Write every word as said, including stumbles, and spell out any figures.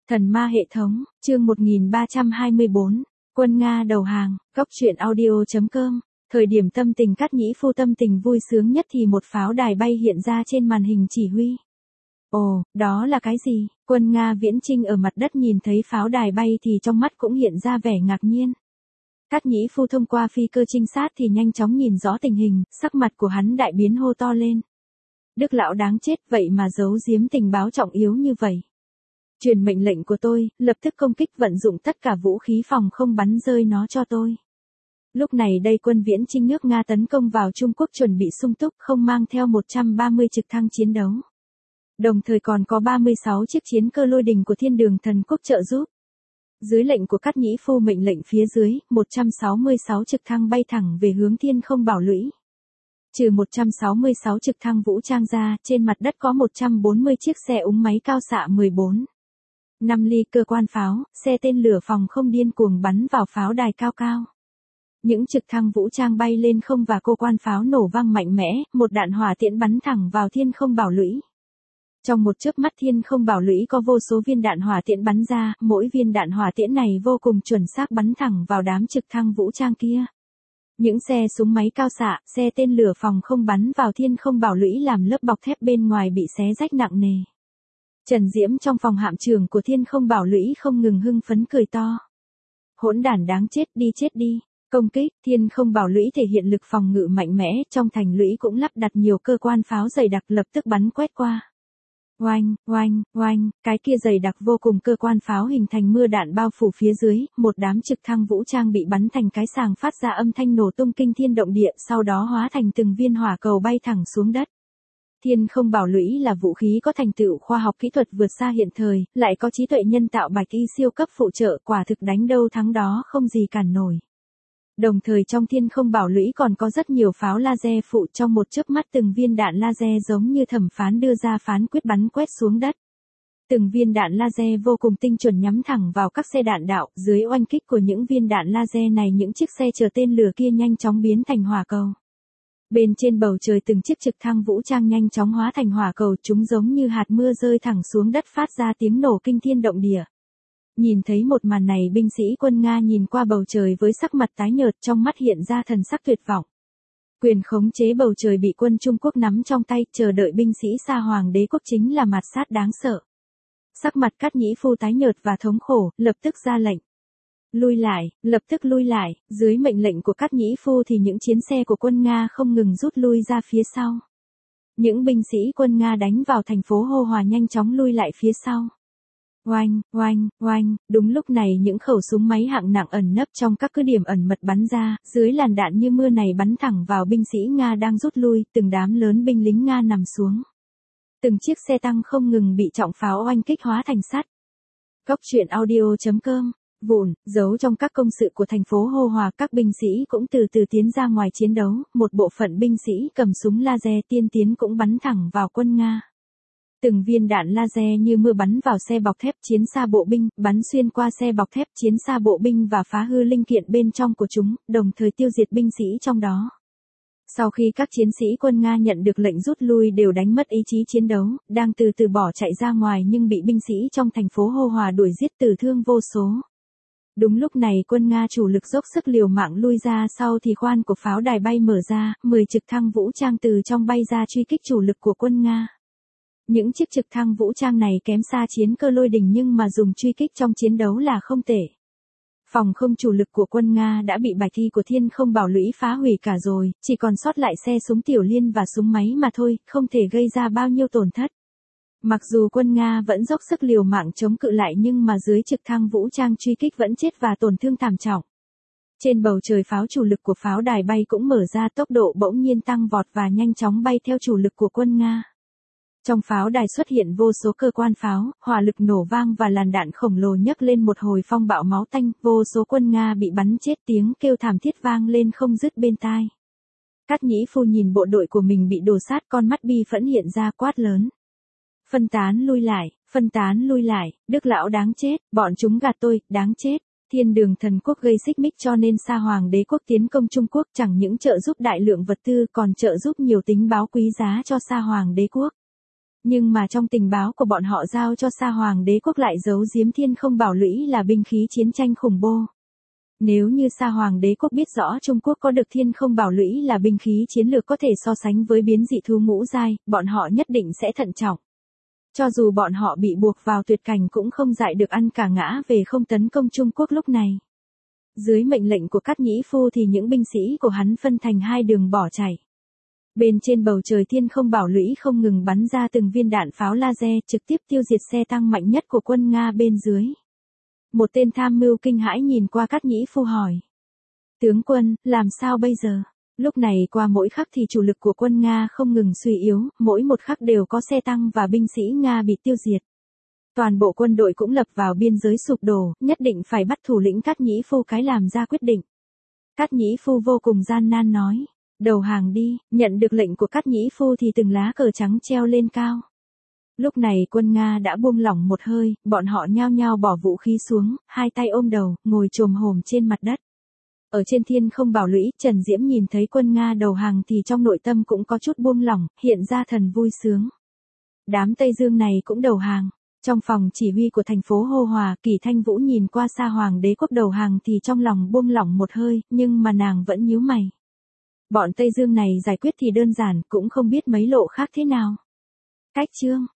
Thần ma hệ thống, chương một nghìn ba trăm hai mươi bốn, quân Nga đầu hàng, góc truyện audio.com. Thời điểm tâm tình Cát Nhĩ Phu tâm tình vui sướng nhất thì một pháo đài bay hiện ra trên màn hình chỉ huy. Ồ, đó là cái gì? Quân Nga viễn chinh ở mặt đất nhìn thấy pháo đài bay thì trong mắt cũng hiện ra vẻ ngạc nhiên. Cát Nhĩ Phu thông qua phi cơ trinh sát thì nhanh chóng nhìn rõ tình hình, sắc mặt của hắn đại biến hô to lên. Đức lão đáng chết, vậy mà giấu giếm tình báo trọng yếu như vậy. Truyền mệnh lệnh của tôi, lập tức công kích vận dụng tất cả vũ khí phòng không bắn rơi nó cho tôi. Lúc này đây quân viễn chinh nước Nga tấn công vào Trung Quốc chuẩn bị sung túc không mang theo một trăm ba mươi trực thăng chiến đấu. Đồng thời còn có ba mươi sáu chiếc chiến cơ lôi đình của Thiên Đường Thần Quốc trợ giúp. Dưới lệnh của Cát Nhĩ Phu mệnh lệnh phía dưới, một trăm sáu mươi sáu trực thăng bay thẳng về hướng Thiên Không Bảo Lũy. Trừ một trăm sáu mươi sáu trực thăng vũ trang ra, trên mặt đất có một trăm bốn mươi chiếc xe úng máy cao xạ mười bốn. năm ly cơ quan pháo, xe tên lửa phòng không điên cuồng bắn vào pháo đài cao cao. Những trực thăng vũ trang bay lên không và cơ quan pháo nổ vang mạnh mẽ, một đạn hỏa tiễn bắn thẳng vào Thiên Không Bảo Lũy. Trong một chớp mắt Thiên Không Bảo Lũy có vô số viên đạn hỏa tiễn bắn ra, mỗi viên đạn hỏa tiễn này vô cùng chuẩn xác bắn thẳng vào đám trực thăng vũ trang kia. Những xe súng máy cao xạ, xe tên lửa phòng không bắn vào Thiên Không Bảo Lũy làm lớp bọc thép bên ngoài bị xé rách nặng nề. Trần Diễm trong phòng hạm trưởng của Thiên Không Bảo Lũy không ngừng hưng phấn cười to. Hỗn đản đáng chết, đi chết đi. Công kích, Thiên Không Bảo Lũy thể hiện lực phòng ngự mạnh mẽ, trong thành lũy cũng lắp đặt nhiều cơ quan pháo dày đặc lập tức bắn quét qua. Oanh, oanh, oanh, cái kia dày đặc vô cùng cơ quan pháo hình thành mưa đạn bao phủ phía dưới, một đám trực thăng vũ trang bị bắn thành cái sàng phát ra âm thanh nổ tung kinh thiên động địa, sau đó hóa thành từng viên hỏa cầu bay thẳng xuống đất. Thiên Không Bảo Lũy là vũ khí có thành tựu khoa học kỹ thuật vượt xa hiện thời, lại có trí tuệ nhân tạo bạch y siêu cấp phụ trợ, quả thực đánh đâu thắng đó không gì cản nổi. Đồng thời trong Thiên Không Bảo Lũy còn có rất nhiều pháo laser phụ, trong một chớp mắt từng viên đạn laser giống như thẩm phán đưa ra phán quyết bắn quét xuống đất. Từng viên đạn laser vô cùng tinh chuẩn nhắm thẳng vào các xe đạn đạo, dưới oanh kích của những viên đạn laser này những chiếc xe chở tên lửa kia nhanh chóng biến thành hỏa cầu. Bên trên bầu trời từng chiếc trực thăng vũ trang nhanh chóng hóa thành hỏa cầu, chúng giống như hạt mưa rơi thẳng xuống đất phát ra tiếng nổ kinh thiên động địa. Nhìn thấy một màn này binh sĩ quân Nga nhìn qua bầu trời với sắc mặt tái nhợt, trong mắt hiện ra thần sắc tuyệt vọng. Quyền khống chế bầu trời bị quân Trung Quốc nắm trong tay, chờ đợi binh sĩ Sa Hoàng Đế Quốc chính là mạt sát đáng sợ. Sắc mặt Cát Nhĩ Phu tái nhợt và thống khổ, lập tức ra lệnh. Lui lại, lập tức lui lại, dưới mệnh lệnh của Cát Nhĩ Phu thì những chiến xe của quân Nga không ngừng rút lui ra phía sau. Những binh sĩ quân Nga đánh vào thành phố Hô Hòa nhanh chóng lui lại phía sau. Oanh, oanh, oanh, đúng lúc này những khẩu súng máy hạng nặng ẩn nấp trong các cứ điểm ẩn mật bắn ra, dưới làn đạn như mưa này bắn thẳng vào binh sĩ Nga đang rút lui, từng đám lớn binh lính Nga nằm xuống. Từng chiếc xe tăng không ngừng bị trọng pháo oanh kích hóa thành sắt. Góc truyện audio.com. Vụn, giấu trong các công sự của thành phố Hô Hòa, các binh sĩ cũng từ từ tiến ra ngoài chiến đấu, một bộ phận binh sĩ cầm súng laser tiên tiến cũng bắn thẳng vào quân Nga. Từng viên đạn laser như mưa bắn vào xe bọc thép chiến xa bộ binh, bắn xuyên qua xe bọc thép chiến xa bộ binh và phá hư linh kiện bên trong của chúng, đồng thời tiêu diệt binh sĩ trong đó. Sau khi các chiến sĩ quân Nga nhận được lệnh rút lui đều đánh mất ý chí chiến đấu, đang từ từ bỏ chạy ra ngoài nhưng bị binh sĩ trong thành phố Hô Hòa đuổi giết tử thương vô số. Đúng lúc này quân Nga chủ lực dốc sức liều mạng lui ra sau thì khoan của pháo đài bay mở ra, mười trực thăng vũ trang từ trong bay ra truy kích chủ lực của quân Nga. Những chiếc trực thăng vũ trang này kém xa chiến cơ lôi đình nhưng mà dùng truy kích trong chiến đấu là không tệ. Phòng không chủ lực của quân Nga đã bị bài thi của Thiên Không Bảo Lũy phá hủy cả rồi, chỉ còn sót lại xe súng tiểu liên và súng máy mà thôi, không thể gây ra bao nhiêu tổn thất. Mặc dù quân Nga vẫn dốc sức liều mạng chống cự lại nhưng mà dưới trực thăng vũ trang truy kích vẫn chết và tổn thương thảm trọng. Trên bầu trời pháo chủ lực của pháo đài bay cũng mở ra, tốc độ bỗng nhiên tăng vọt và nhanh chóng bay theo chủ lực của quân Nga. Trong pháo đài xuất hiện vô số cơ quan pháo, hỏa lực nổ vang và làn đạn khổng lồ nhấc lên một hồi phong bạo máu tanh, vô số quân Nga bị bắn chết, tiếng kêu thảm thiết vang lên không dứt bên tai. Cát Nhĩ Phu nhìn bộ đội của mình bị đổ sát, con mắt bi phẫn hiện ra quát lớn. Phân tán lui lại, phân tán lui lại, Đức lão đáng chết, bọn chúng gạt tôi, đáng chết. Thiên Đường Thần Quốc gây xích mích cho nên Sa Hoàng Đế Quốc tiến công Trung Quốc chẳng những trợ giúp đại lượng vật tư còn trợ giúp nhiều tình báo quý giá cho Sa Hoàng Đế Quốc. Nhưng mà trong tình báo của bọn họ giao cho Sa Hoàng đế quốc lại giấu giếm Thiên Không Bảo Lũy là binh khí chiến tranh khủng bố. Nếu như Sa Hoàng đế quốc biết rõ Trung Quốc có được Thiên Không Bảo Lũy là binh khí chiến lược có thể so sánh với biến dị thú ngũ giai, bọn họ nhất định sẽ thận trọng. Cho dù bọn họ bị buộc vào tuyệt cảnh cũng không dại được ăn cả ngã về không tấn công Trung Quốc lúc này. Dưới mệnh lệnh của Cát Nhĩ Phu thì những binh sĩ của hắn phân thành hai đường bỏ chạy. Bên trên bầu trời Thiên Không Bảo Lũy không ngừng bắn ra từng viên đạn pháo laser trực tiếp tiêu diệt xe tăng mạnh nhất của quân Nga bên dưới. Một tên tham mưu kinh hãi nhìn qua Cát Nhĩ Phu hỏi. Tướng quân, làm sao bây giờ? Lúc này qua mỗi khắc thì chủ lực của quân Nga không ngừng suy yếu, mỗi một khắc đều có xe tăng và binh sĩ Nga bị tiêu diệt. Toàn bộ quân đội cũng lập vào biên giới sụp đổ, nhất định phải bắt thủ lĩnh Cát Nhĩ Phu cái làm ra quyết định. Cát Nhĩ Phu vô cùng gian nan nói. Đầu hàng đi, nhận được lệnh của Cát Nhĩ Phu thì từng lá cờ trắng treo lên cao. Lúc này quân Nga đã buông lỏng một hơi, bọn họ nhao nhao bỏ vũ khí xuống, hai tay ôm đầu, ngồi chồm hổm trên mặt đất. Ở trên Thiên Không Bảo Lũy, Trần Diễm nhìn thấy quân Nga đầu hàng thì trong nội tâm cũng có chút buông lỏng, hiện ra thần vui sướng. Đám Tây Dương này cũng đầu hàng. Trong phòng chỉ huy của thành phố Hô Hòa, Kỷ Thanh Vũ nhìn qua Sa Hoàng đế quốc đầu hàng thì trong lòng buông lỏng một hơi, nhưng mà nàng vẫn nhíu mày. Bọn Tây Dương này giải quyết thì đơn giản, cũng không biết mấy lộ khác thế nào. Cách chương